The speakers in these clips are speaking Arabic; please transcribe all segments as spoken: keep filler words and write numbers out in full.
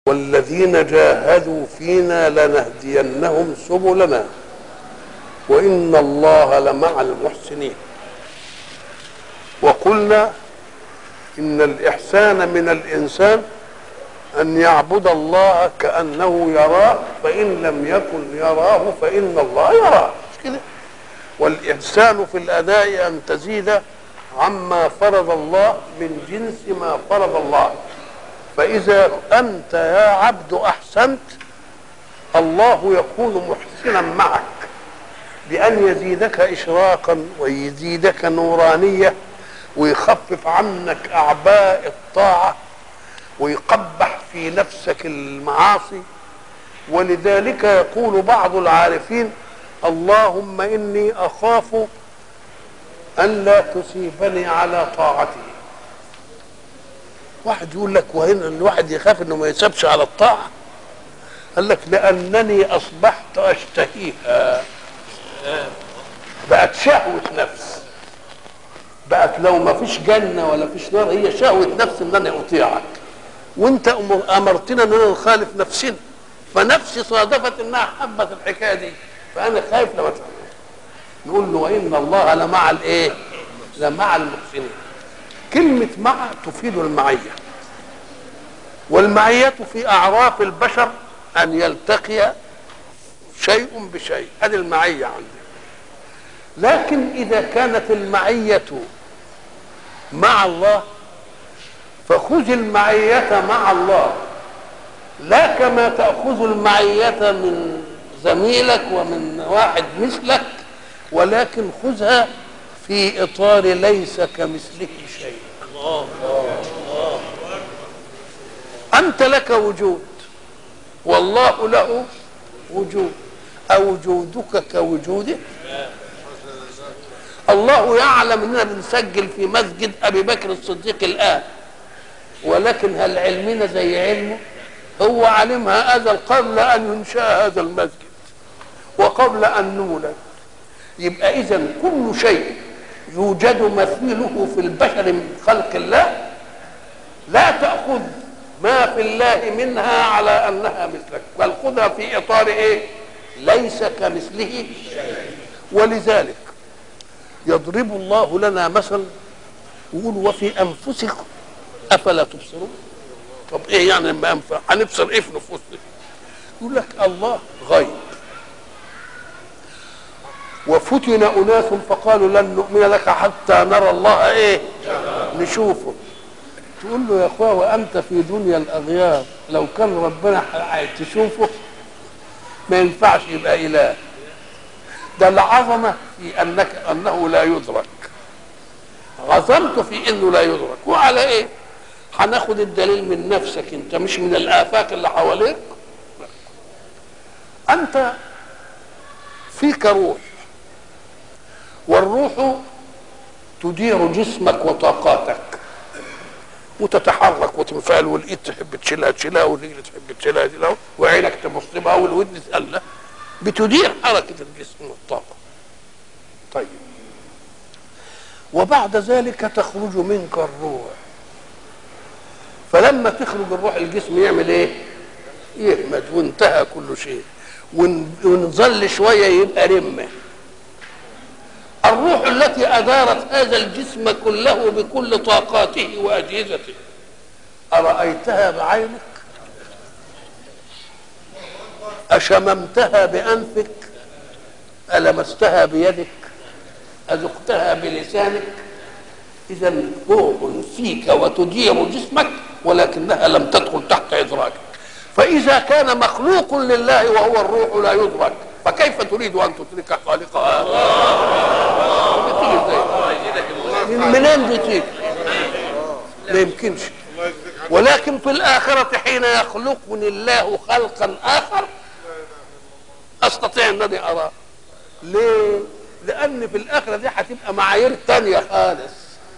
والذين جاهدوا فينا لنهدينهم سبلنا وإن الله لمع المحسنين. وقلنا إن الإحسان من الإنسان أن يعبد الله كأنه يراه، فإن لم يكن يراه فإن الله يراه، مش كده؟ والإحسان في الأداء أن تزيد عما فرض الله من جنس ما فرض الله. فإذا أنت يا عبد أحسنت، الله يكون محسنا معك بأن يزيدك إشراقا ويزيدك نورانية ويخفف عنك أعباء الطاعة ويقبح في نفسك المعاصي. ولذلك يقول بعض العارفين: اللهم إني أخاف أن لا تصيبني على طاعتي. واحد يقول لك وهنا الواحد يخاف انه ما يسابش على الطاعة. قال لك لأنني أصبحت أشتهيها، بقت شهوة نفس، بقت لو ما فيش جنة ولا فيش نار هي شهوة نفس ان انا اطيعك، وانت امرتنا اننا نخالف نفسنا، فنفسي صادفت انها حبت الحكاية دي، فانا خايف لما تعمل. نقول له وإن الله لمع الايه؟ لمع المحسنين. كلمة مع تفيد المعية، والمعية في أعراف البشر أن يلتقي شيء بشيء، هذه المعية عندنا. لكن إذا كانت المعية مع الله فخذ المعية مع الله، لا كما تأخذ المعية من زميلك ومن واحد مثلك، ولكن خذها في إطار ليس كمثله شيء. الله الله. أنت لك وجود والله له وجود، أوجودك كوجوده؟ الله يعلم أننا بنسجل في مسجد أبي بكر الصديق الآن، ولكن هل علمنا زي علمه؟ هو علمها هذا قبل أن ينشأ هذا المسجد وقبل أن نولد. يبقى إذن كل شيء يوجد مثيله في البشر من خلق الله، لا تأخذ ما في الله منها على أنها مثلك، بل خذها في إطار إيه؟ ليس كمثله شيء. ولذلك يضرب الله لنا مثل يقول وفي أنفسكم أفلا تبصرون. طب إيه يعني لما أنفع هنبصر إيه في نفوسنا؟ يقول لك الله غيب، وفتن أناس فقالوا لن نؤمن لك حتى نرى الله ايه؟ نشوفه. تقول له يا اخويا وانت في دنيا الاغيار، لو كان ربنا تشوفه ما ينفعش يبقى اله. ده العظمه في انك انه لا يدرك، عظمته في انه لا يدرك. وعلى ايه؟ هناخد الدليل من نفسك انت، مش من الافاق اللي حواليك. انت فيك روح، والروح تدير جسمك وطاقاتك وتتحرك وتنفعل، والايد تحب تشيلها تشيلها، والرجل تحب تشيلها تشيلها، وعينك تبص بها، والودن تقلها، بتدير حركه الجسم والطاقه. طيب، وبعد ذلك تخرج منك الروح، فلما تخرج الروح الجسم يعمل ايه؟ يهمد وانتهى كل شيء، ونظل شويه يبقى رمه. الروح التي أدارت هذا الجسم كله بكل طاقاته وأجهزته، أرأيتها بعينك؟ أشممتها بأنفك؟ ألمستها بيدك؟ أذقتها بلسانك؟ إذا روح فيك وتدير جسمك، ولكنها لم تدخل تحت إدراكك. فإذا كان مخلوق لله وهو الروح لا يدرك، فكيف تريد أن تدرك خالقها؟ منين بتيجي؟ ما يمكنش. ولكن في الآخرة حين يخلقني الله خلقا آخر أستطيع أنني أراه. ليه؟ لأن في الآخرة دي هتبقى معايير تانية خالص،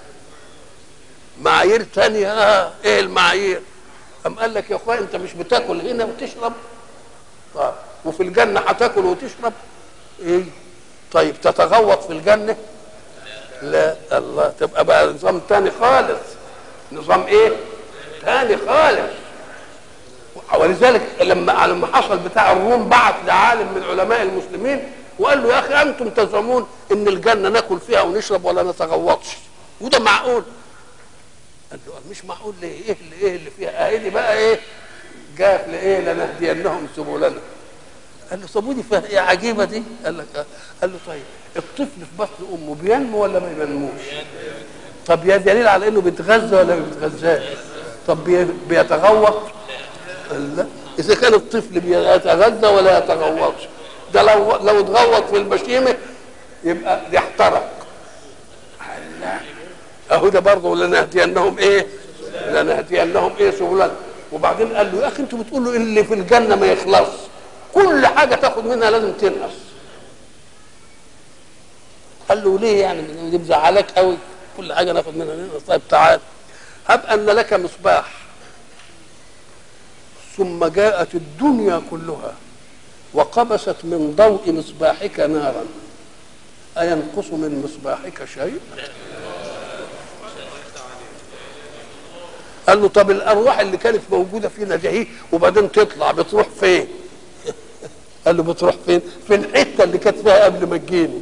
معايير تانية. آه. إيه المعايير؟ أم قال لك يا أخويا أنت مش بتاكل هنا وتشرب؟ طيب، وفي الجنة هتاكل وتشرب؟ إيه؟ طيب تتغوط في الجنة؟ لا. الله، تبقى بقى نظام تاني خالص. نظام ايه؟ تاني خالص. ولذلك لما لما حصل بتاع الروم بعت لعالم من علماء المسلمين وقال له يا اخي انتم تزعمون ان الجنه ناكل فيها ونشرب ولا نتغوطش، وده معقول؟ قال له مش معقول ليه؟ ايه اللي ايه اللي فيها؟ اهي دي بقى ايه؟ جاءت لايه؟ لنهدينهم سبلنا. قال له طب ودي فيها ايه عجيبه دي؟ قال لك آه. قال له طيب الطفل في بطن امه بينمو ولا ما بينموش؟ طب يا دليل على انه بيتغذى ولا ما بيتغذاش؟ طب بيتغوط؟ قال لا، اذا كان الطفل بيتغذى ولا يتغوطش، ده لو لو اتغوط في البشيمه يبقى يحترق. قال لا، اهو ده برضه لنهدينهم ايه؟ لنهدينهم ايه سبلنا. وبعدين قال له يا اخي انتوا بتقولوا اللي في الجنه ما يخلص، كل حاجه تاخد منها لازم تنقص. قال له ليه يعني؟ دي مزعلك قوي كل حاجه ناخد منها ننقص؟ طيب تعال، هب ان لك مصباح ثم جاءت الدنيا كلها وقبست من ضوء مصباحك نارا، أينقص من مصباحك شيء؟ قال له طب الأرواح اللي كانت موجودة فينا دي وبعدين تطلع بتروح فين؟ قال له بتروح فين؟ في الحتة اللي كانت فيها قبل ما تجيني.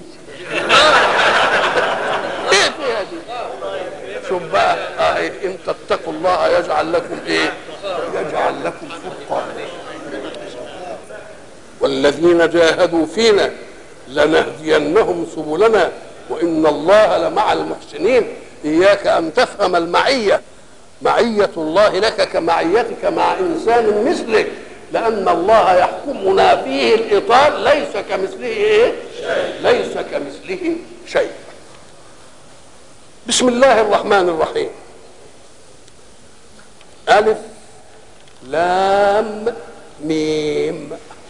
ايه فيها دي؟ شوف بقى آه ان تتقوا الله يجعل لكم ايه؟ يجعل لكم فرقانا. والذين جاهدوا فينا لنهدينهم سبلنا وان الله لمع المحسنين. اياك ان تفهم المعيه، معيه الله لك كمعيتك مع انسان مثلك، لان الله يحكمنا فيه الاطار ليس كمثله ايه؟ ليس كمثله شيء. بسم الله الرحمن الرحيم. ألف لام ميم،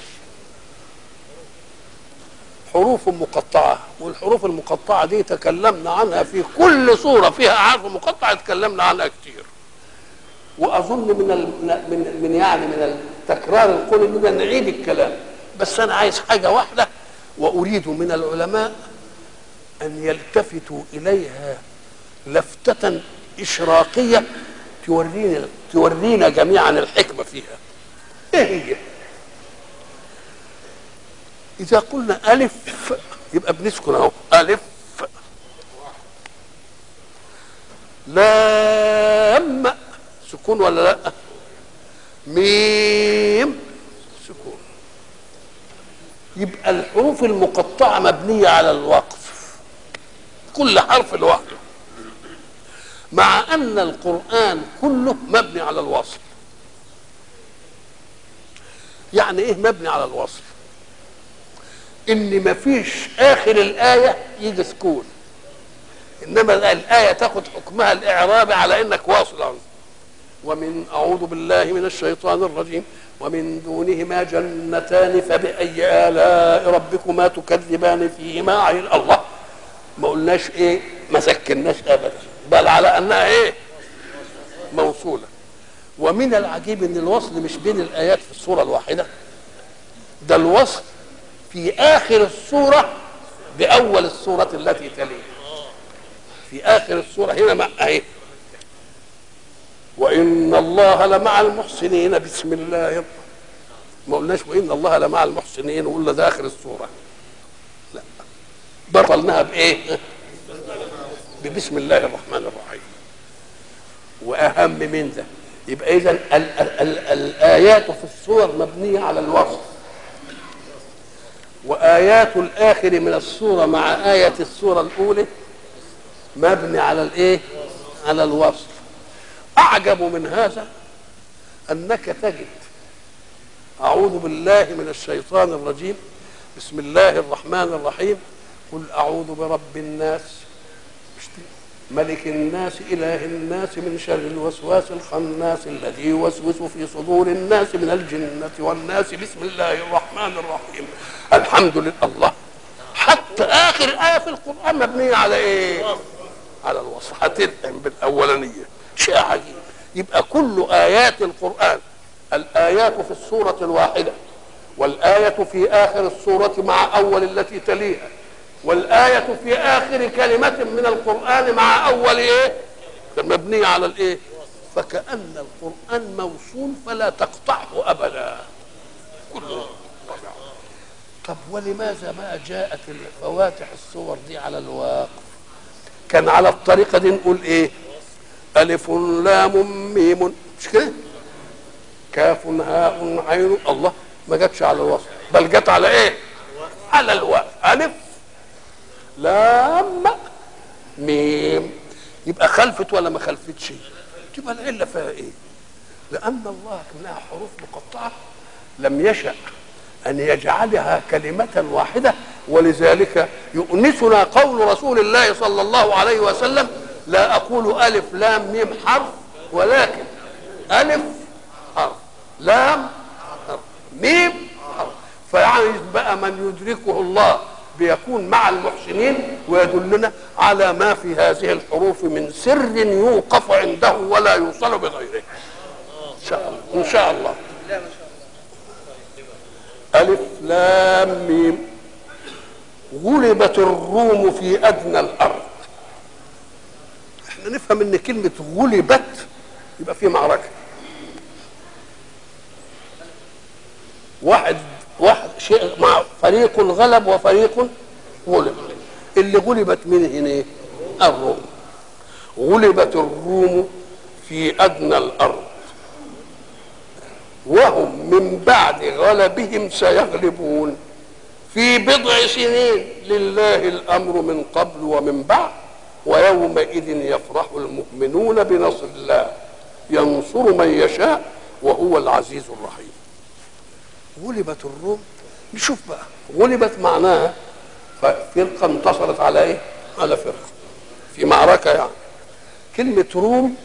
حروف مقطعة، والحروف المقطعة دي تكلمنا عنها في كل سورة فيها حرف مقطع تكلمنا عنها كتير، وأظن من ال... من من يعني من التكرار القول إننا نعيد الكلام، بس أنا عايز حاجة واحدة وأريد من العلماء أن يلتفتوا إليها لفتة إشراقية تورينا تورينا جميعا الحكمة فيها. إيه هي؟ إذا قلنا ألف يبقى بنسكن أهو، ألف. لام سكون ولا لا؟ ميم سكون. يبقى الحروف المقطعة مبنية على الوقف، كل حرف لوحده، مع أن القرآن كله مبني على الوصل. يعني إيه مبني على الوصل؟ إن مفيش آخر الآية يجي سكون، إنما الآية تاخد حكمها الإعرابي على إنك واصل. ومن أعوذ بالله من الشيطان الرجيم ومن دونهما جنتان فبأي آلاء ربكما تكذبان فيهما عين. الله، ما قلناش إيه؟ ما سكناش أبدا، بل على أنها إيه؟ موصولة. ومن العجيب إن الوصل مش بين الآيات في السورة الواحدة، ده الوصل في آخر السورة بأول السورة التي تليها. في آخر السورة هنا مع أهي وإن الله لمع المحسنين. بسم الله، ما قلناش وإن الله لمع المحسنين وقلنا ده آخر السورة، لا، بطلناها بإيه؟ ببسم الله الرحمن الرحيم. وأهم من ده يبقى إذن الآيات في السور مبنية على الوصف، وآيات الآخر من السورة مع آية السورة الأولى مبني على الإيه؟ على الوصف. أعجب من هذا أنك تجد أعوذ بالله من الشيطان الرجيم بسم الله الرحمن الرحيم قل أعوذ برب الناس ملك الناس إله الناس من شر الوسواس الخناس الذي يوسوس في صدور الناس من الجنة والناس. بسم الله الرحمن الرحيم. الحمد لله. الله، حتى آخر آية في القرآن مبنية على إيه؟ على الوصف. هتدعم بالأولانية، شيء عجيب. يبقى كل آيات القرآن، الآيات في السورة الواحدة، والآية في آخر السورة مع أول التي تليها، والآية في آخر كلمة من القرآن مع أول إيه؟ مبنية على الإيه؟ فكأن القرآن موصول فلا تقطعه أبدا كله. طب ولماذا ما جاءت الفواتح الصور دي على الواقف؟ كان على الطريقة دي نقول ايه؟ ألف لام ميم، مش كده؟ كاف هاء عين. الله ما جاتش على الوصف، بل جت على ايه؟ على الواقف. ألف لام ميم، يبقى خلفت ولا ما خلفتش؟ تبقى العلة فيها ايه؟ لأن الله كأنها حروف مقطعة لم يشأ أن يجعلها كلمة واحدة، ولذلك يؤنسنا قول رسول الله صلى الله عليه وسلم: لا أقول ألف لام ميم حرف، ولكن ألف حرف، لام حرف، ميم حرف. فيعني بقى من يدركه الله بيكون مع المحسنين ويدلنا على ما في هذه الحروف من سر يوقف عنده ولا يوصل بغيره. إن شاء الله إن شاء الله. ألف لام ميم. غلبت الروم في أدنى الأرض. احنا نفهم ان كلمة غلبت يبقى في معركة. واحد واحد شيء مع فريق غلب وفريق غلب. اللي غلبت من هنا الروم. غلبت الروم في أدنى الأرض وهم من بعد غلبهم سيغلبون في بضع سنين لله الأمر من قبل ومن بعد ويومئذ يفرح المؤمنون بنصر الله ينصر من يشاء وهو العزيز الرحيم. غلبت الروم. نشوف بقى غلبت معناها فرقة انتصرت على ايه؟ على فرقة في معركة. يعني كلمة روم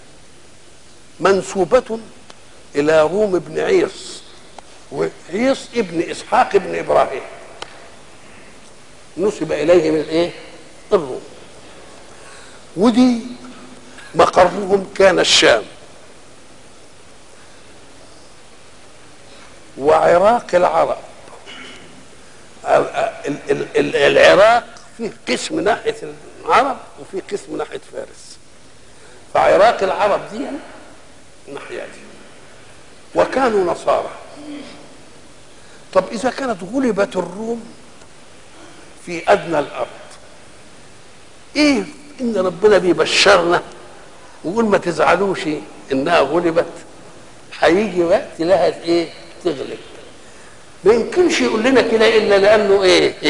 منسوبة إلى روم بن عيص، وعيص ابن إسحاق ابن إبراهيم نسب إليه من إيه؟ الروم. ودي مقرهم كان الشام وعراق العرب. العراق فيه قسم ناحية العرب وفيه قسم ناحية فارس، فعراق العرب دي الناحية دي وكانوا نصارى. طب إذا كانت غلبت الروم في أدنى الأرض، إيه إن ربنا بيبشرنا ويقول ما تزعلوش إنها غلبت، هيجي وقت لها إيه؟ تغلب. ما يمكنش يقول لنا كده إلا لأنه إيه؟ إيه؟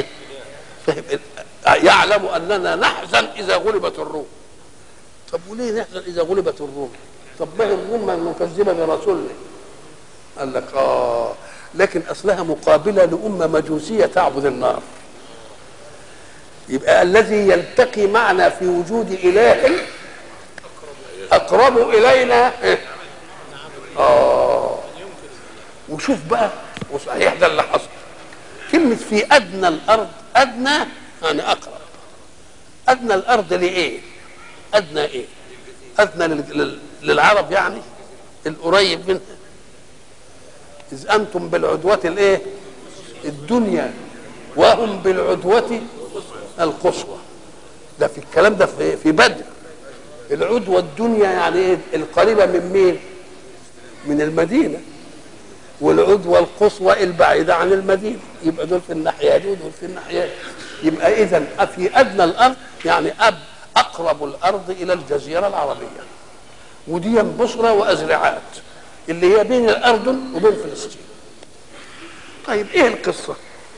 يعلم أننا نحزن إذا غلبت الروم. طب وليه نحزن إذا غلبت الروم؟ طب ما هي الروم مكذبة برسولنا؟ قال لك آه لكن أصلها مقابلة لأمة مجوسية تعبد النار. يبقى الذي يلتقي معنا في وجود إله أقرب إلينا. آه وشوف بقى وصحيح ده اللي حصل. كلمة في أدنى الأرض، أدنى يعني أقرب. أدنى الأرض لإيه؟ أدنى إيه؟ أدنى للعرب يعني القريب منها. إذ أنتم بالعدوة الإيه؟ الدنيا وهم بالعدوة القصوى. ده في الكلام ده في في بدر. العدوة الدنيا يعني إيه؟ القريبة من مين؟ من المدينة. والعدوة القصوى البعيدة عن المدينة. يبقى دول في الناحية دي ودول في الناحية دي. يبقى إذن في أدنى الأرض يعني أب أقرب الأرض إلى الجزيرة العربية. ودي بصرة وأزرعات اللي هي بين الأردن وبين فلسطين. طيب إيه القصة؟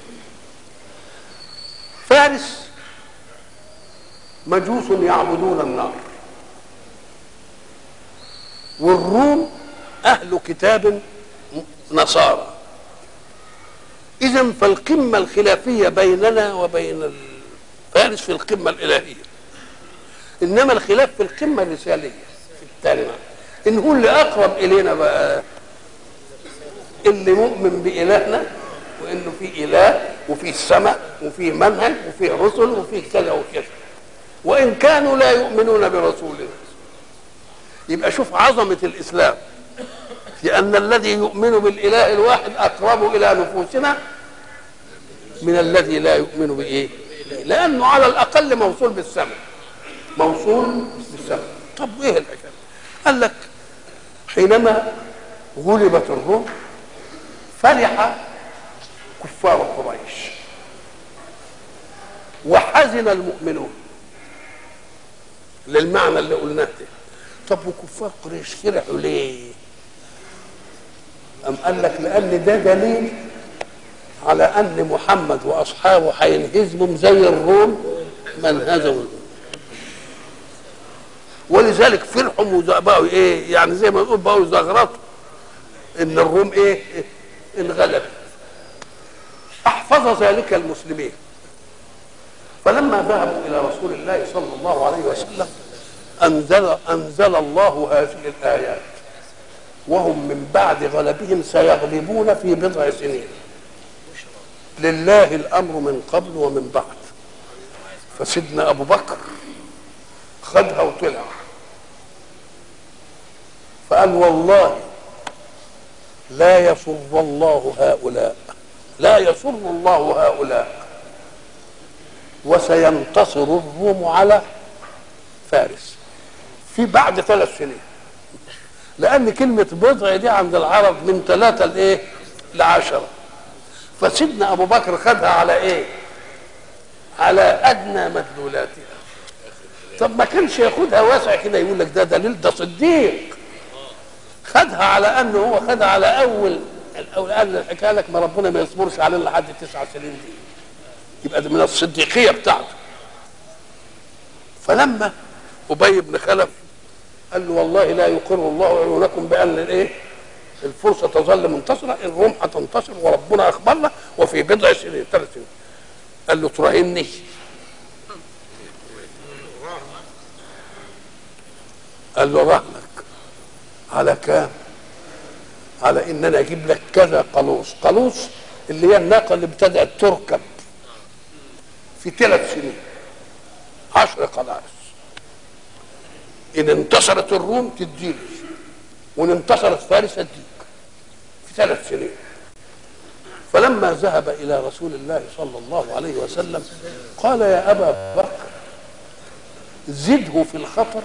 فارس مجوس يعبدون النار، والروم أهل كتاب نصارى. إذن فالقمة الخلافية بيننا وبين فارس في القمة الإلهية، إنما الخلاف في القمة الرسالية في التالمة. إن هو اللي أقرب إلينا بقى اللي مؤمن بإلهنا وإنه في إله وفي السماء وفي منهج وفي رسل وفي كذا وكذا، وإن كانوا لا يؤمنون برسولنا. يبقى شوف عظمة الإسلام في أن الذي يؤمن بالإله الواحد أقرب إلى نفوسنا من الذي لا يؤمن بإيه؟ لأنه على الأقل موصول بالسماء، موصول بالسماء. طب إيه الحكاية؟ قال لك حينما غلبت الروم فرح كفار قريش وحزن المؤمنون للمعنى اللي قلناه ده. طب وكفار قريش فرحوا ليه؟ أم قال لك لأن ده دليل على أن محمد وأصحابه هينهزموا زي الروم ما انهزموا، ولذلك فرحوا وبقوا ايه يعني زي ما نقول بقوا زغرطوا ان الروم ايه انغلبت. احفظ ذلك المسلمين، فلما ذهبوا الى رسول الله صلى الله عليه وسلم انزل انزل الله هذه الايات وهم من بعد غلبهم سيغلبون في بضع سنين لله الامر من قبل ومن بعد. فسيدنا ابو بكر خدها وطلع فقال والله لا يسر الله هؤلاء لا يسر الله هؤلاء وسينتصر الروم على فارس في بعد ثلاث سنين، لأن كلمة بضع دي عند العرب من ثلاثة لإيه؟ لعشرة. فسيدنا أبو بكر خدها على إيه؟ على أدنى مدلولاتها. طب ما كانش ياخدها واسع كده يقول لك ده دليل، ده صديق. خدها على أنه هو خدها على أول الأول قال الحكاية لك ما ربنا ما يصبرش علينا لحد تسع سنين دي، يبقى ده من الصديقية بتاعته. فلما أبي بن خلف قال له والله لا يقر الله عيونكم بأن الايه الفرصة تظل منتصرة، الروم هتنتصر وربنا أخبرنا وفي بضع سنين ثلاث سنين. قال له تراهني؟ قال له رهنك على كام؟ على ان انا اجيب لك كذا قلوص. قلوص اللي هي الناقه اللي ابتدات تركب في ثلاث سنين، عشر قلائص. ان انتصرت الروم تديني، وان انتصرت فارس اديك في ثلاث سنين. فلما ذهب الى رسول الله صلى الله عليه وسلم قال يا ابا بكر زده في الخطر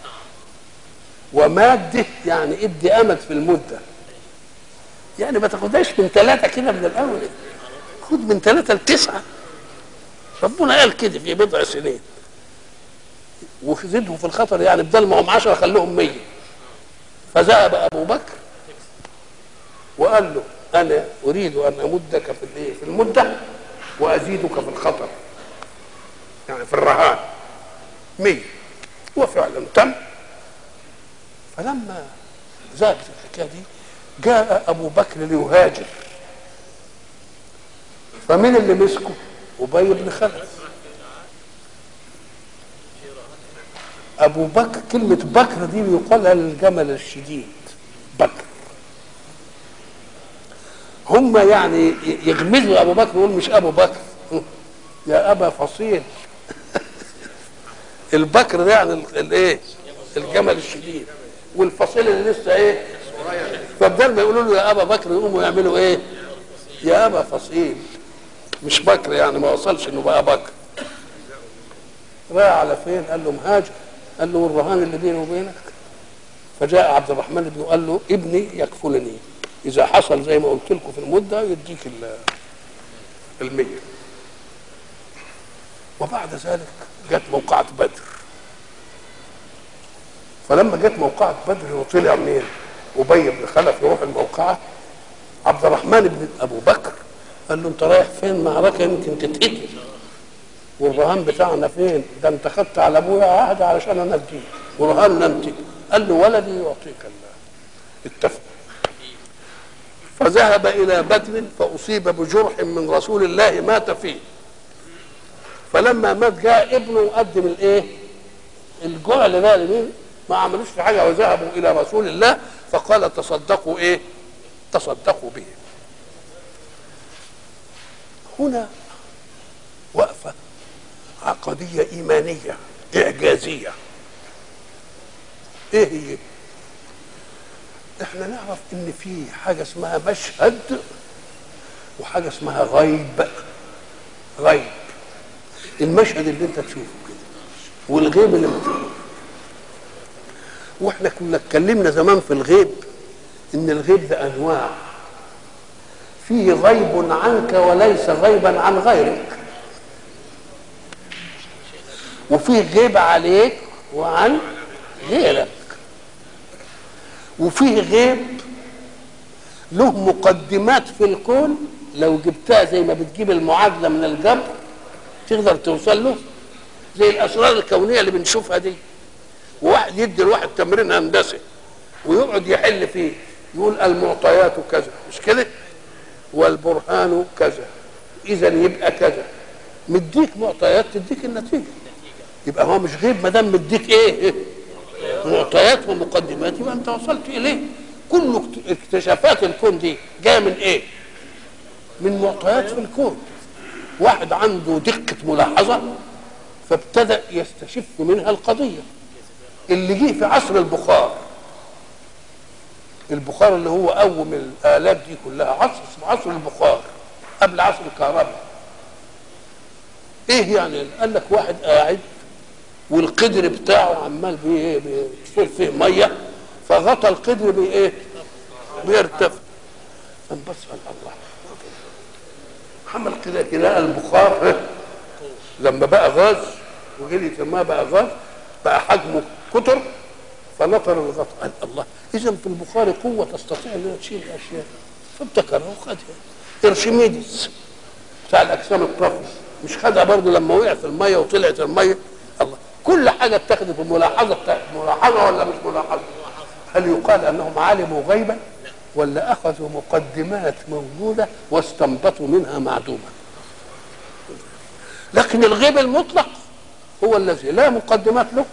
وماده، يعني ادي امد في المده، يعني ما تاخدهاش من ثلاثه كده من الاول، خد من ثلاثه لتسعه. ربنا قال كده في بضع سنين. وزده في الخطر يعني بدل ما هم عشرة خلوهم مية. فذهب ابو بكر وقال له انا اريد ان امدك في الايه في المده وازيدك في الخطر، يعني في الرهان مية. وفعلا تم. فلما زادت الحكايه دي جاء ابو بكر ليهاجر، فمين اللي مسكه؟ ابي بن خلف. ابو بكر كلمه بكر دي بيقالها للجمل الشديد بكر. هم يعني يغمزوا ابو بكر ويقول مش ابو بكر يا ابا فصيل البكر ده يعني الايه الجمل الشديد، والفصيل اللي لسه ايه. فبدل ما يقولوا له يا ابا بكر يقوموا يعملوا ايه؟ يا ابا فصيل، مش بكر، يعني ما وصلش انه بقى بكر. راح على فين؟ قال له مهاجر. قال له والرهان اللي بيني وبينك؟ فجاء عبد الرحمن بن قال له ابني يكفلني، اذا حصل زي ما قلت لكم في المده يديك المية. وبعد ذلك جت موقعة بدر. فلما جت موقعة بدر وطلع منين؟ أبي بن خلف يروح الموقعة. عبد الرحمن بن أبو بكر قال له أنت رايح فين؟ معركة يمكن تتقتل، والرهان بتاعنا فين؟ ده أنت خدت على أبويا عهد علشان أنا أديه، ورهاننا أنت. قال له ولدي يعطيك الله. اتفق. فذهب إلى بدر فأصيب بجرح من رسول الله مات فيه. فلما مات جاء ابنه وقدم الايه؟ الجعل ده لمين؟ ما عملوش في حاجه. وذهبوا الى رسول الله فقال تصدقوا ايه؟ تصدقوا به. هنا وقفه عقديه ايمانيه اعجازيه. ايه هي؟ احنا نعرف ان في حاجه اسمها مشهد وحاجه اسمها غيب. غيب المشهد اللي انت تشوفه كده، والغيب اللي بتشوفه. واحنا كنا اتكلمنا زمان في الغيب ان الغيب ده انواع، فيه غيب عنك وليس غيبا عن غيرك، وفيه غيب عليك وعن غيرك، وفيه غيب له مقدمات في الكون لو جبتها زي ما بتجيب المعادله من الجبر تقدر توصل له، زي الاسرار الكونيه اللي بنشوفها دي. وواحد يدي الواحد تمرين هندسي ويقعد يحل فيه، يقول المعطيات كذا، مش كده؟ والبرهان كذا، اذا يبقى كذا، مديك معطيات تديك النتيجه. يبقى هو مش غيب ما دام مديك ايه؟ معطيات ومقدمات، يبقى انت وصلت اليه. كل اكتشافات الكون دي جايه من ايه؟ من معطيات في الكون. واحد عنده دقه ملاحظه فابتدأ يستشف منها القضيه. اللي جه في عصر البخار، البخار اللي هو قوم الآلات دي كلها، عصر اسمه عصر البخار قبل عصر الكهرباء. ايه يعني؟ قال لك واحد قاعد والقدر بتاعه عمال بيصير فيه ميه، فغطى القدر بايه؟ بيرتفع. فانبص قال الله، عمل كده كده البخار لما بقى غاز وجري ما بقى غاز بقى حجمه كتر فنطر الغطاء. قال الله، اذا في البخار قوه تستطيع انها تشيل الاشياء. فابتكرها وخدها. ارشميدس بتاع الاجسام الطافيه مش خدها برضه لما وقع في الميه وطلعت الميه؟ الله، كل حاجه اتخذت بملاحظه بتاعت ملاحظه ولا مش ملاحظه؟ هل يقال انهم علموا غيبا ولا اخذوا مقدمات موجوده واستنبطوا منها معدومه؟ لكن الغيب المطلق هو الذي لا مقدمات له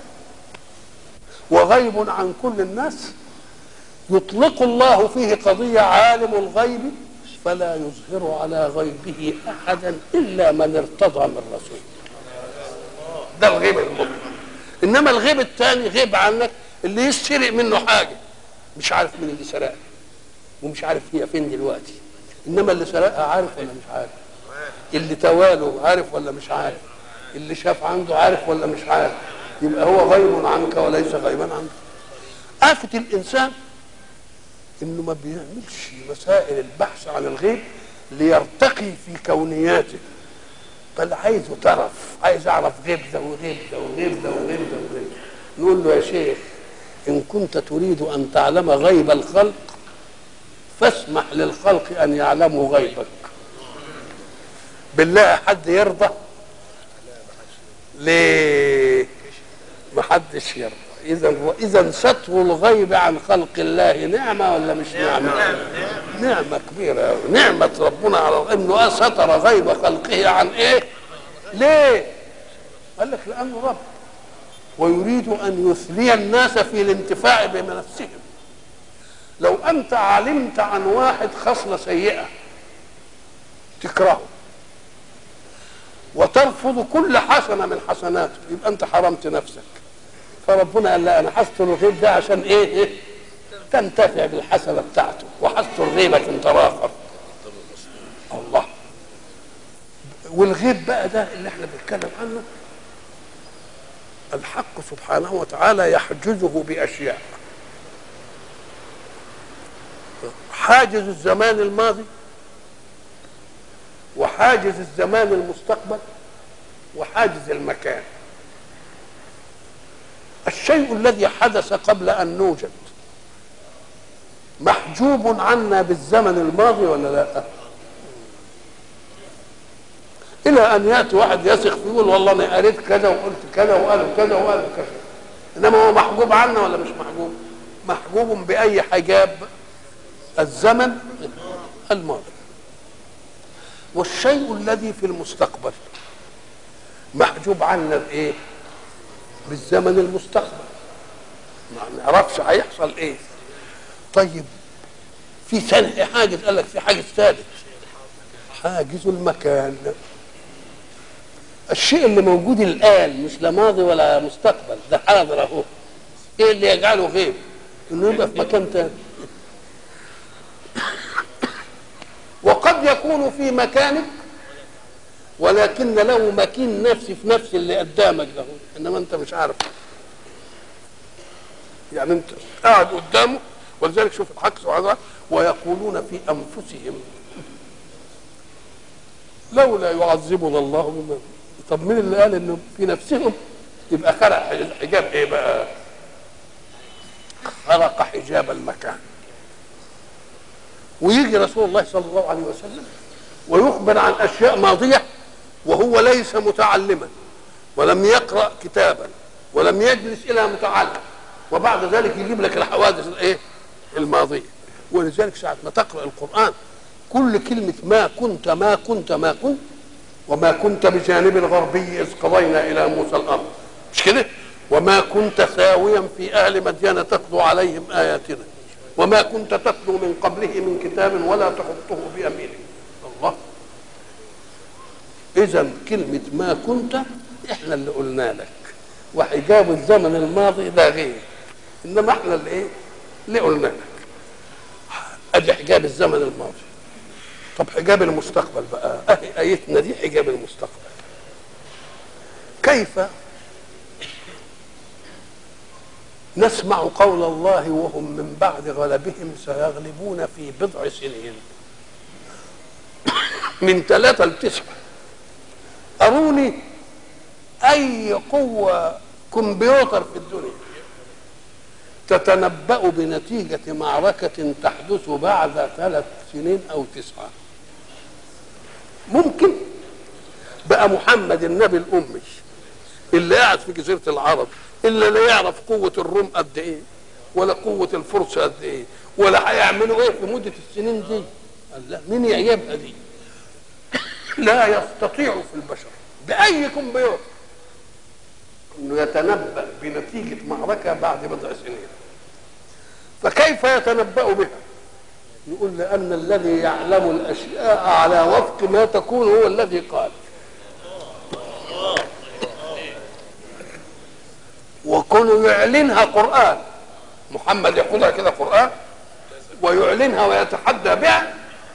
وغيب عن كل الناس، يطلق الله فيه قضية عالم الغيب فلا يظهر على غيبه أحدا إلا من ارتضى من رسول. ده الغيب المطلق. إنما الغيب الثاني غيب عنك، اللي يسرق منه حاجة مش عارف مين اللي سرقها ومش عارف هي فين دلوقتي، إنما اللي سرقها عارف ولا مش عارف، اللي تواله عارف ولا مش عارف، اللي شاف عنده عارف ولا مش عارف. يبقى هو غيب عنك وليس غيبا عنك. آفة الإنسان إنه ما بيعملش مسائل البحث عن الغيب ليرتقي في كونياته، بل عايزه طرف، عايز أعرف غيب ده وغيب ده وغيب ده وغيب ده وغيب. نقول له يا شيخ إن كنت تريد أن تعلم غيب الخلق فاسمح للخلق أن يعلموا غيبك. بالله حد يرضى؟ ليه؟ ما حدش يرضى. اذا اذا ستر الغيب عن خلق الله نعمه ولا مش نعمه؟ نعمه كبيره، نعمه ربنا على انه ستر غيب خلقه عن ايه؟ ليه؟ قال لك لانه رب ويريد ان يثني الناس في الانتفاع بنفسهم. لو انت علمت عن واحد خصله سيئه تكرهه وترفض كل حسنه من حسناته يبقى انت حرمت نفسك. فربنا قال لا، انا حستر الغيب ده عشان ايه؟ ايه؟ تنتفع بالحسنه بتاعته، وحستر غيبك انت راخر. الله. والغيب بقى ده اللي احنا بنتكلم عنه الحق سبحانه وتعالى يحجزه باشياء. حاجز الزمان الماضي وحاجز الزمان المستقبل وحاجز المكان. الشيء الذي حدث قبل أن نوجد محجوب عنا بالزمن الماضي ولا لا؟ إلى أن يأتي واحد يثق فيه يقول والله أنا قريت كذا وقلت كذا وقالوا كذا وقالوا كذا. إنما هو محجوب عنا ولا مش محجوب؟ محجوب بأي حجاب؟ الزمن الماضي. والشيء الذي في المستقبل محجوب عنا بإيه؟ بالزمن المستقبل، ما نعرفش هيحصل ايه. طيب في ثاني حاجز، قال لك في حاجز ثالث، حاجز المكان. الشيء اللي موجود الان مش لا ماضي ولا مستقبل، ده حاضر اهو. ايه اللي يجعله غيب؟ انه يبقى في مكان ثاني. وقد يكون في مكانك ولكن له مكين نفسي في نفس اللي قدامك ده، انما انت مش عارف. يعني انت قاعد قدامه. ولذلك شوف الحق سبحانه وتعالى ويقولون في انفسهم لولا يعذبنا الله بما. طب مين اللي قال انه في نفسهم؟ يبقى خلق حجاب ايه بقى؟ خلق حجاب المكان. ويجي رسول الله صلى الله عليه وسلم ويخبر عن اشياء ماضيه وهو ليس متعلما ولم يقرأ كتابا ولم يجلس الى متعلم، وبعد ذلك يجيب لك الحوادث الايه؟ الماضيه. ولذلك ساعه ما تقرأ القرآن كل كلمه ما كنت ما كنت ما كنت وما كنت بجانب الغربي اذ قضينا الى موسى الامر، مش كده؟ وما كنت ثاويا في اهل مدين تتلو عليهم اياتنا وما كنت تتلو من قبله من كتاب ولا تخطه بيمينك. الله. اذا كلمه ما كنت احنا اللي قلنا لك، وحجاب الزمن الماضي ده غير، انما احنا اللي ايه؟ اللي قلنا لك. ادي حجاب الزمن الماضي. طب حجاب المستقبل بقى، اهي ايتنا دي حجاب المستقبل. كيف نسمع قول الله وهم من بعد غلبهم سيغلبون في بضع سنين من ثلاثة لتسعة؟ أروني أي قوة كمبيوتر في الدنيا تتنبأ بنتيجة معركة تحدث بعد ثلاث سنين أو تسعة. ممكن بقى محمد النبي الأمي اللي قاعد في جزيرة العرب إلا لا يعرف قوة الروم قد إيه ولا قوة الفرس قد إيه ولا هيعملوا إيه في مدة السنين دي؟ قال لا، مين يعجبها دي؟ لا يستطيع في البشر بأي كمبيوتر إنه يتنبأ بنتيجة معركة بعد بضع سنين. فكيف يتنبأ بها؟ يقول لأن الذي يعلم الأشياء على وفق ما تكون هو الذي قال. وكونوا يعلنها قرآن، محمد يقولها كده قرآن ويعلنها ويتحدى بها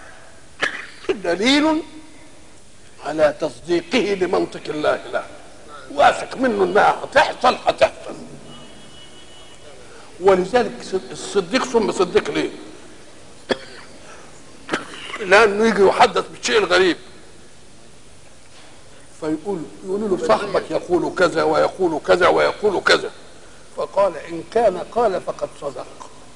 دليل على تصديقه لمنطق الله له، واثق منه انها هتحصل هتحصل. ولذلك الصديق ثم صديق ليه؟ لانه يجي يحدث بالشيء الغريب فيقول يقولوا له صاحبك يقول كذا ويقول كذا ويقول كذا، فقال ان كان قال فقد صدق.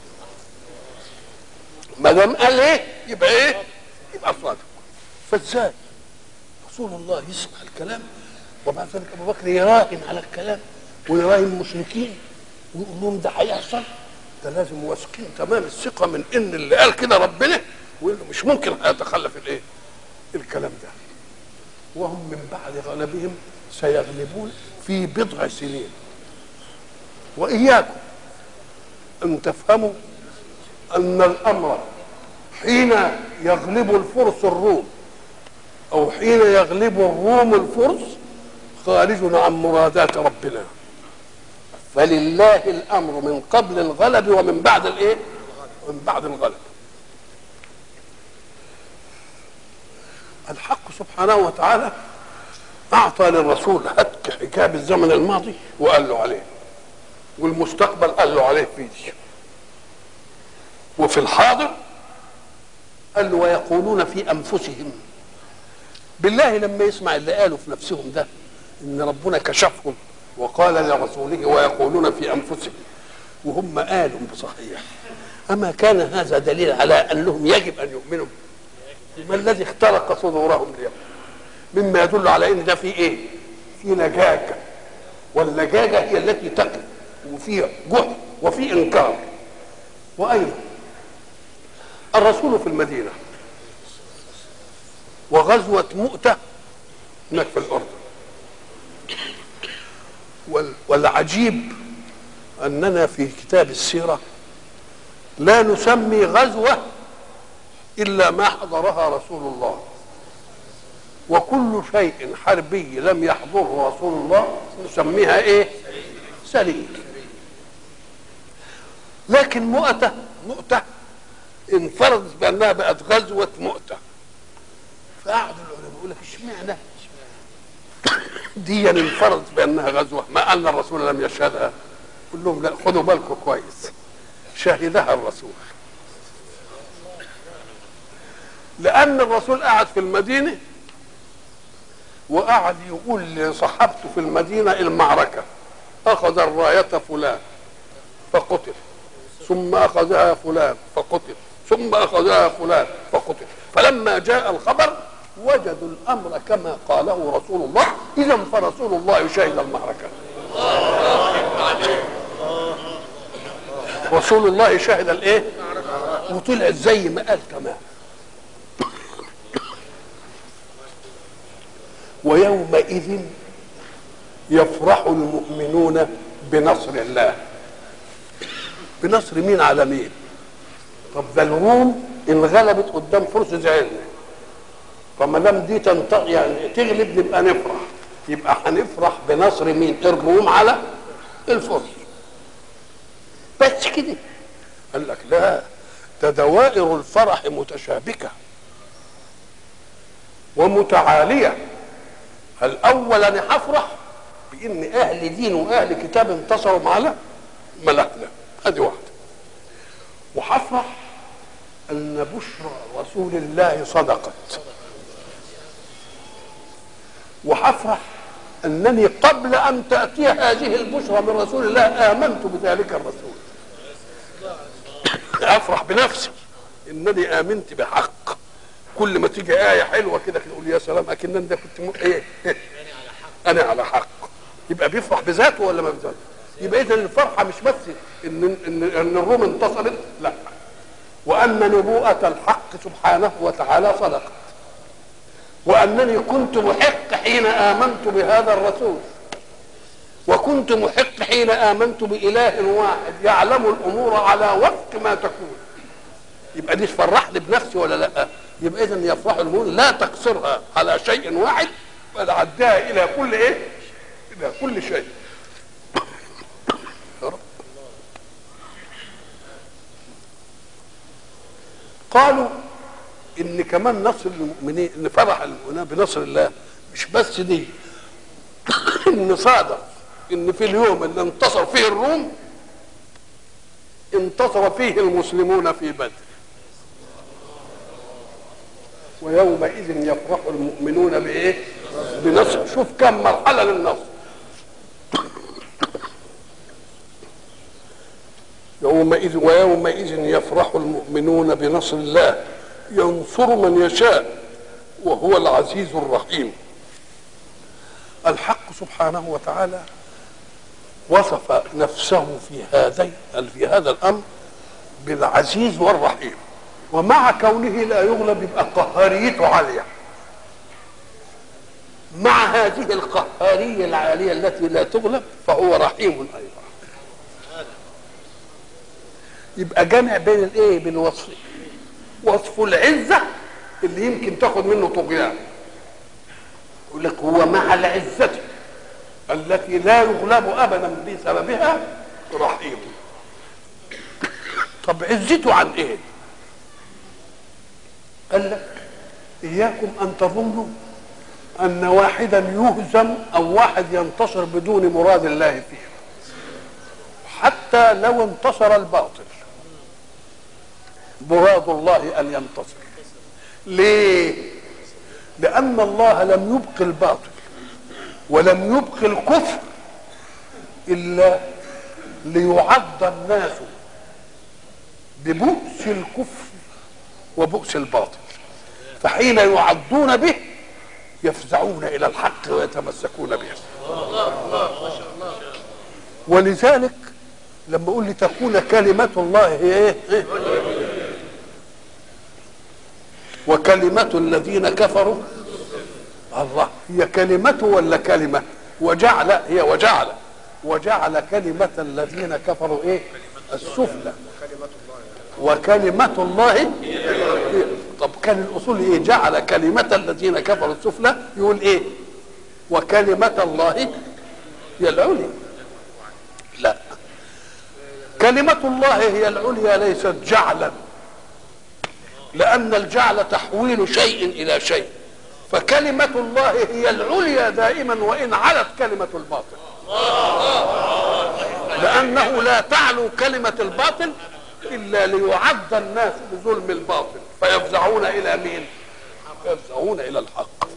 ما دام قال ايه يبقى ايه؟ يبقى صادق. فازاي رسول الله يسمع الكلام وبعد ذلك ابو بكر يراهن على الكلام ويراهن المشركين ويقول لهم ده هيحصل؟ ده لازم واثقين تمام الثقه من ان اللي قال كده ربنا، وانه مش ممكن هيتخلف الايه؟ الكلام ده. وهم من بعد غلبهم سيغلبون في بضع سنين. واياكم ان تفهموا ان الامر حين يغلب الفرس الروم او حين يغلب الروم الفرس خارج عن مرادات ربنا. فلله الامر من قبل الغلب ومن بعد الايه؟ من بعد الغلب. الحق سبحانه وتعالى اعطى للرسول هتك حجاب الزمن الماضي وقال له عليه، والمستقبل قال له عليه فيه، وفي الحاضر قال له ويقولون في انفسهم. بالله لما يسمع اللي قالوا في نفسهم ده ان ربنا كشفهم وقال لرسوله ويقولون في انفسهم وهم قالوا بصحيح، اما كان هذا دليل على انهم يجب ان يؤمنوا؟ ما الذي اخترق صدورهم اليوم؟ مما يدل على ان ده في ايه؟ في لجاجه، واللجاجه هي التي تقف وفي جهد وفي انكار. وايضا الرسول في المدينه وغزوه مؤتة هناك في الاردن، والعجيب اننا في كتاب السيره لا نسمي غزوه إلا ما حضرها رسول الله، وكل شيء حربي لم يحضره رسول الله نسميها إيه؟ سليم. لكن مؤتة مؤتة انفردت بأنها بقت غزوة مؤتة. فقعدوا العلماء يقول لك اشمعنى دي انفردت بأنها غزوة ما أن الرسول لم يشهدها؟ قل لهم لا، خدوا بالكم كويس، شهدها الرسول، لأن الرسول قعد في المدينة وقعد يقول لصحابته في المدينة المعركة: أخذ الراية فلان فقتل، ثم أخذها فلان فقتل، ثم أخذها فلان فقتل. فلما جاء الخبر وجدوا الأمر كما قاله رسول الله، إذا فرسول الله شهد المعركة. رسول الله شهد الايه؟ وطلع زي ما قال تمام. ويومئذ يفرح المؤمنون بنصر الله. بنصر مين على مين؟ طب ده الروم انغلبت قدام فرس زعلنا، فما دام دي تنطق يعني تغلب نبقى نفرح، يبقى هنفرح بنصر مين؟ الروم على الفرس. بس كده؟ قال لك لا، ده دوائر الفرح متشابكه ومتعاليه. الاول انا هفرح بان اهل دين واهل كتاب انتصروا على ملكنا، ادي واحده. وهفرح ان بشرى رسول الله صدقت. وهفرح انني قبل ان تاتي هذه البشرى من رسول الله امنت بذلك الرسول. افرح بنفسي انني امنت بحق. كل ما تيجي ايه حلوه كده نقول يا سلام، اكنني ده كنت م... ايه انا على حق. يبقى بيفرح بذاته ولا ما بذاته؟ يبقى اذا الفرحه مش بس ان ان ان الروم انتصرت، لا، وان نبوءه الحق سبحانه وتعالى صدقت، وانني كنت محق حين امنت بهذا الرسول، وكنت محق حين امنت باله واحد يعلم الامور على وفق ما تكون. يبقى دي تفرحني بنفسي ولا لا؟ يبقى اذا يفرح المؤمن لا تقصرها على شيء واحد، بل عدها الى كل ايه؟ الى كل شيء. يا رب. قالوا ان كمان نصر المؤمنين، ان فرح المؤمنين بنصر الله مش بس دي، ان صادف ان في اليوم اللي انتصر فيه الروم انتصر فيه المسلمون في بدر. ويومئذ يفرح المؤمنون بايه؟ بنصر. شوف كم مرحله للنصر. يومئذ ويومئذ يفرح المؤمنون بنصر الله ينصر من يشاء وهو العزيز الرحيم. الحق سبحانه وتعالى وصف نفسه في هذين في هذا الامر بالعزيز والرحيم، ومع كونه لا يغلب يبقى قهاريته عاليه. مع هذه القهاريه العاليه التي لا تغلب فهو رحيم ايضا. يبقى جمع بين الايه؟ بين وصفين. وصف العزه اللي يمكن تاخد منه طغيان، يقول لك هو مع العزه التي لا يغلب ابدا بسببها رحيم. طب عزته عن ايه؟ قال لك اياكم ان تظنوا ان واحدا يهزم او واحد ينتصر بدون مراد الله فيه، حتى لو انتصر الباطل مراد الله ان ينتصر. ليه؟ لان الله لم يبق الباطل ولم يبق الكفر الا ليعض الناس ببؤس الكفر وبؤس الباطل، فحين يعضون به يفزعون الى الحق ويتمسكون به. ولذلك لما اقول لتكون كلمه الله هي ايه؟ وكلمه الذين كفروا الله، هي كلمته ولا كلمه؟ وجعل، هي وجعل وجعل كلمه الذين كفروا ايه؟ السفلى، وكلمه الله. طب كان الاصول ايه؟ جعل كلمه الذين كفروا السفلى، يقول ايه؟ وكلمه الله هي العليا. لا، كلمه الله هي العليا ليست جعلا، لان الجعل تحويل شيء الى شيء، فكلمه الله هي العليا دائما وان علت كلمه الباطل. لأنه لا تعلو كلمة الباطل إلا ليعد الناس بظلم الباطل فيفزعون إلى مين؟ يفزعون إلى الحق.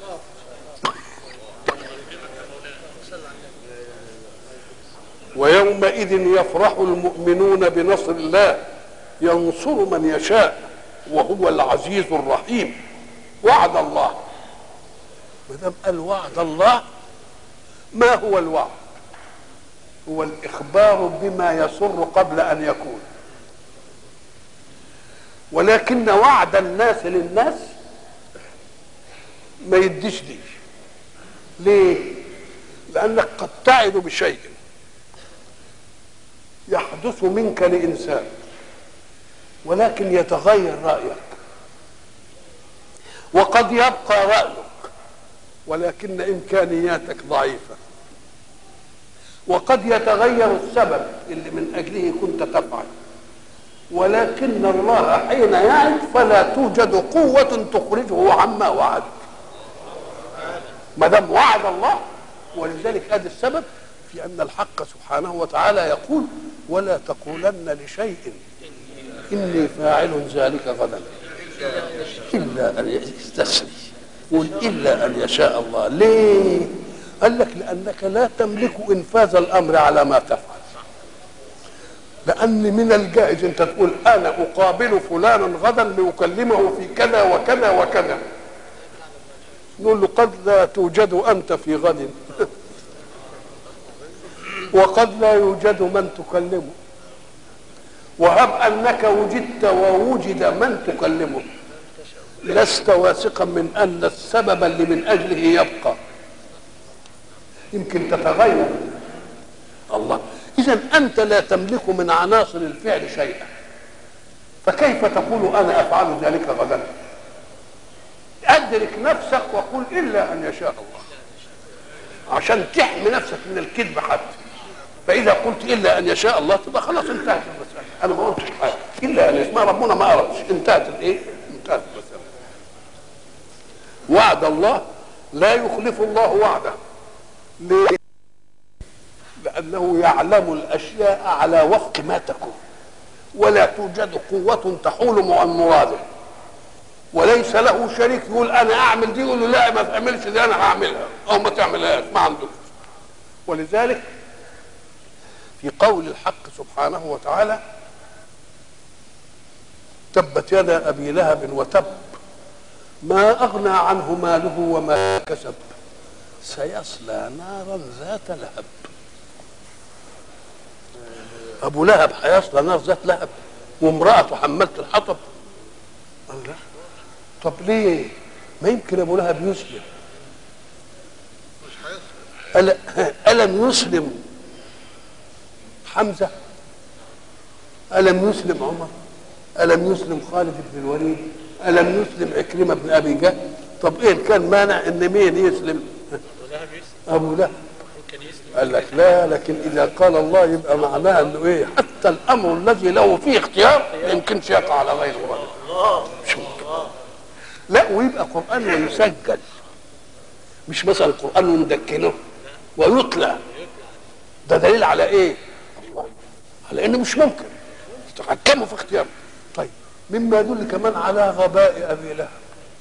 ويومئذ يفرح المؤمنون بنصر الله ينصر من يشاء وهو العزيز الرحيم. وعد الله، ما دام قال وعد الله، ما هو الوعد؟ هو الإخبار بما يسر قبل أن يكون. ولكن وعد الناس للناس ما يديش دي. ليه؟ لأنك قد تعد بشيء يحدث منك لإنسان ولكن يتغير رأيك، وقد يبقى رأيك ولكن إمكانياتك ضعيفة، وقد يتغير السبب اللي من أجله كنت تفعل، ولكن الله حين يعد فلا توجد قوة تخرجه عما وعد ما دام وعد الله. ولذلك هذا السبب في أن الحق سبحانه وتعالى يقول ولا تقولن لشيء إني فاعل ذلك غدا إلا أن يستسري، قل إلا أن يشاء الله. ليه؟ قال لك لأنك لا تملك إنفاذ الأمر على ما تفعل. لأن من الجائز أنت تقول أنا أقابل فلانا غدا لأكلمه في كذا وكذا وكذا، نقول له قد لا توجد أنت في غد وقد لا يوجد من تكلمه، وهب أنك وجدت ووجد من تكلمه لست واثقا من أن السبب اللي من أجله يبقى، يمكن تتغير. الله، إذن أنت لا تملك من عناصر الفعل شيئا، فكيف تقول أنا أفعل ذلك غدا؟ أدرك نفسك وقل إلا أن يشاء الله عشان تحمي نفسك من الكذب حتى. فإذا قلت إلا أن يشاء الله تبقى خلاص انتهت المسألة. أنا ما قلتش حاجة إلا أن يشاء ربنا، ما أردش، انتهت الإيه؟ انتهت المسألة. وعد الله لا يخلف الله وعده. ليه؟ لأنه يعلم الأشياء على وفق ما تكون، ولا توجد قوة تحول عن مراده، وليس له شريك يقول أنا أعمل دي يقول له لا ما تعملش دي أنا هعملها أو ما تعملهاش، ما عنده. ولذلك في قول الحق سبحانه وتعالى تبت يدا أبي لهب وتب ما أغنى عنه ماله وما كسب سيصلى نارا ذات لهب. أبو لهب هيصلى نار ذات لهب وامرأته حملت الحطب؟ الله، طب ليه؟ ما يمكن أبو لهب يسلم. ألم يسلم حمزة؟ ألم يسلم عمر؟ ألم يسلم خالد بن الوليد؟ ألم يسلم عكرمة بن أبي جهل؟ طب إيه كان مانع إن مين يسلم؟ أبو لهب. قال لك لا، لكن إذا قال الله يبقى معناه إنه إيه؟ حتى الأمر الذي له فيه اختيار ما يمكنش يقع على غير الله. مش ممكن. لا، ويبقى قرآن ويسجل، مش مثلا القرآن وندكنه ويطلع. ده دليل على إيه؟ الله، على إنه مش ممكن تتحكموا في اختياره. طيب، مما يدل كمان على غباء أبي لهب.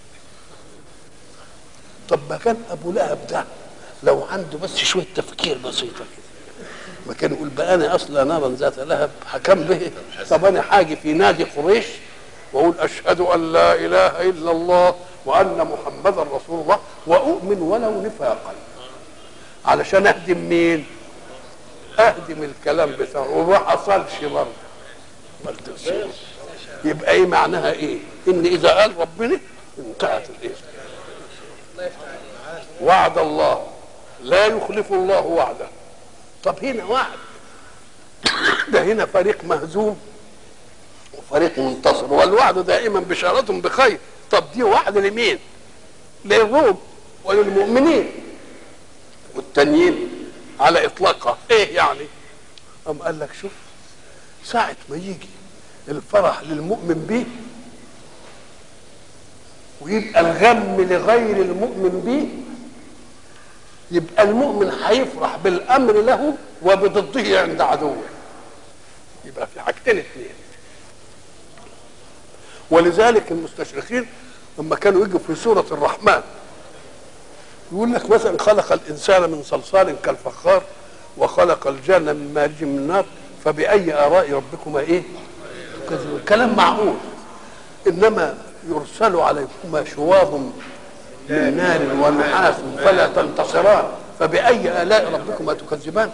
طب ما كان أبو لهب ده لو عنده بس شوية تفكير بسيطة كده ما كان يقول بقى أنا أصلا نارا ذات لهب حكم به. طب أنا حاجة في نادي قريش وأقول أشهد أن لا إله إلا الله وأن محمدا رسول الله وأؤمن ولو نفاقا علشان أهدم مين؟ أهدم الكلام بتاعه، وما حصلش برضه. يبقى إيه معناها إيه؟ إن إذا قال ربنا انتهت الإيه؟ وعد الله لا يخلف الله وعده. طب هنا وعد، ده هنا فريق مهزوم وفريق منتصر، والوعد دائما بشارة بخير. طب دي وعد لمين؟ للروم وللمؤمنين، والتانيين على اطلاقها ايه يعني؟ قام قال لك شوف، ساعة ما يجي الفرح للمؤمن به ويبقى الغم لغير المؤمن به يبقى المؤمن هيفرح بالامر له وبضده عند عدوه. يبقى في حاجتين اثنين. ولذلك المستشرقين لما كانوا يجوا في سوره الرحمن يقول لك مثلا خلق الانسان من صلصال كالفخار وخلق الجن من مارج من نار فبأي آلاء ربكما ايه؟ كلام معقول. انما يرسل عليكما شواظ من نار ونحاس فلا تنتصران فبأي آلاء ربكما تكذبان.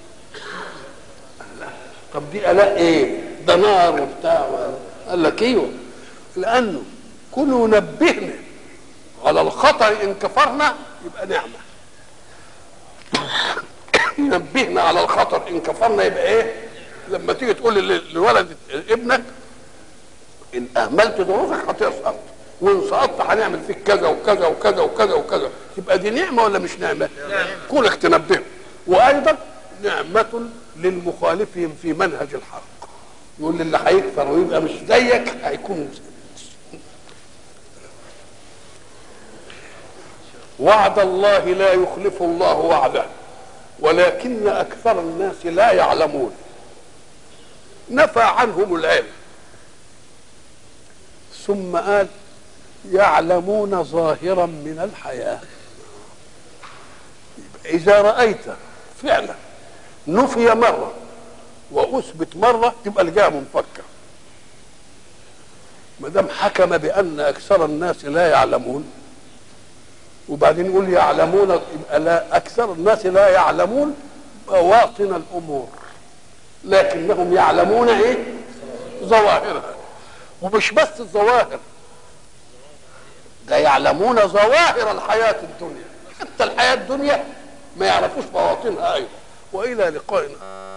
طب دي آلاء ايه؟ ده نار وبتاع. قال لك ايوه، لانه كل نبهنا على الخطر ان كفرنا يبقى نعمه. نبهنا على الخطر ان كفرنا يبقى ايه؟ لما تيجي تقول لولد ابنك ان اهملت دروسك هتسقط، وان سقطت هنعمل فيك كذا وكذا وكذا وكذا وكذا، تبقى دي نعمه ولا مش نعمه؟ كونك تنبهه. وايضا نعمه للمخالفين في منهج الحق. يقول للي هيكفر ويبقى مش زيك هيكون. وعد الله لا يخلف الله وعده ولكن اكثر الناس لا يعلمون. نفى عنهم العلم ثم قال يعلمون ظاهرا من الحياه. اذا رايت فعلا نفي مره واثبت مره تبقى الجهه منفكه. ما دام حكم بان اكثر الناس لا يعلمون وبعدين يقول يعلمون يبقى لا، اكثر الناس لا يعلمون بواطن الامور لكنهم يعلمون ايه؟ ظواهرها. ومش بس الظواهر، ده يعلمون ظواهر الحياه الدنيا، حتى الحياه الدنيا ما يعرفوش بواطنها ايضا. والى لقاء